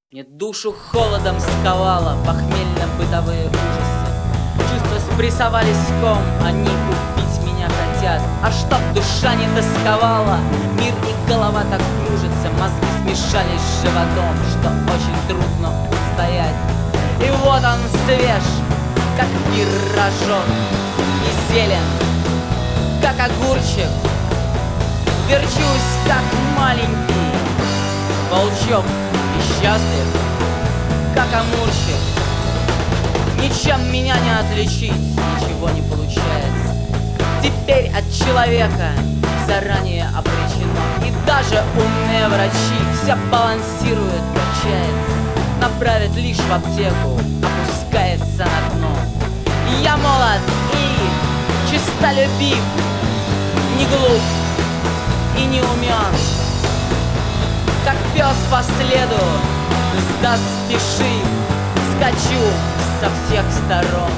Мне душу холодом сковало похмельно-бытовые ужасы. Чувства спрессовались в ком, они убить меня хотят. А чтоб душа не тосковала, мир и голова так кружатся, мозги смешались с животом, что очень трудно устоять. И вот он свеж, как пирожок, и зелен, как огурчик. Верчусь, как маленький волчок, и счастлив, как амурчик. Ничем меня не отличить, ничего не получается. Теперь от человека заранее обречено. И даже умные врачи все балансируют, качается. Направит лишь в аптеку, опускается на дно. И я молод и честолюбив, не глуп и не умен. Как пес по следу заспешив, скачу со всех сторон.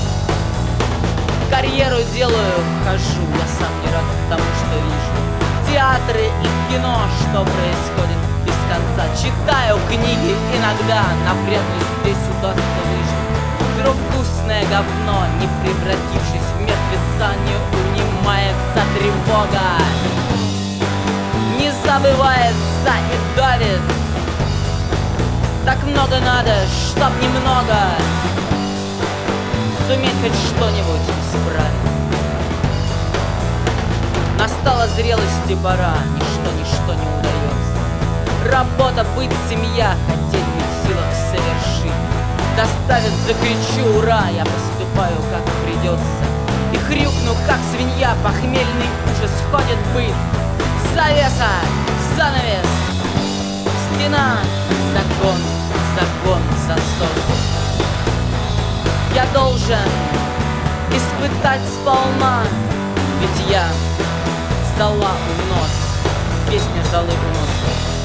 Карьеру делаю, хожу, я сам не рад тому, что вижу. В театры и в кино, что происходит без конца. Читаю книги иногда, напрягу, здесь удастся выжить. Беру вкусное говно, не превратившись в мертвеца, не унимается тревога. Не забывается и давит. Так много надо, чтоб немного суметь хоть что-нибудь исправить. Настала зрелости пора, ничто не удается. Работа, быть, семья, хотеть не в силах совершить. Заставит, закричу ура, я поступаю как придется. И хрюкну, как свинья, похмельный ужас входит в быт. Завеса, занавес, стена, закон, засос. Я должен испытать сполна, ведь я зола у нос, песня золы у нос.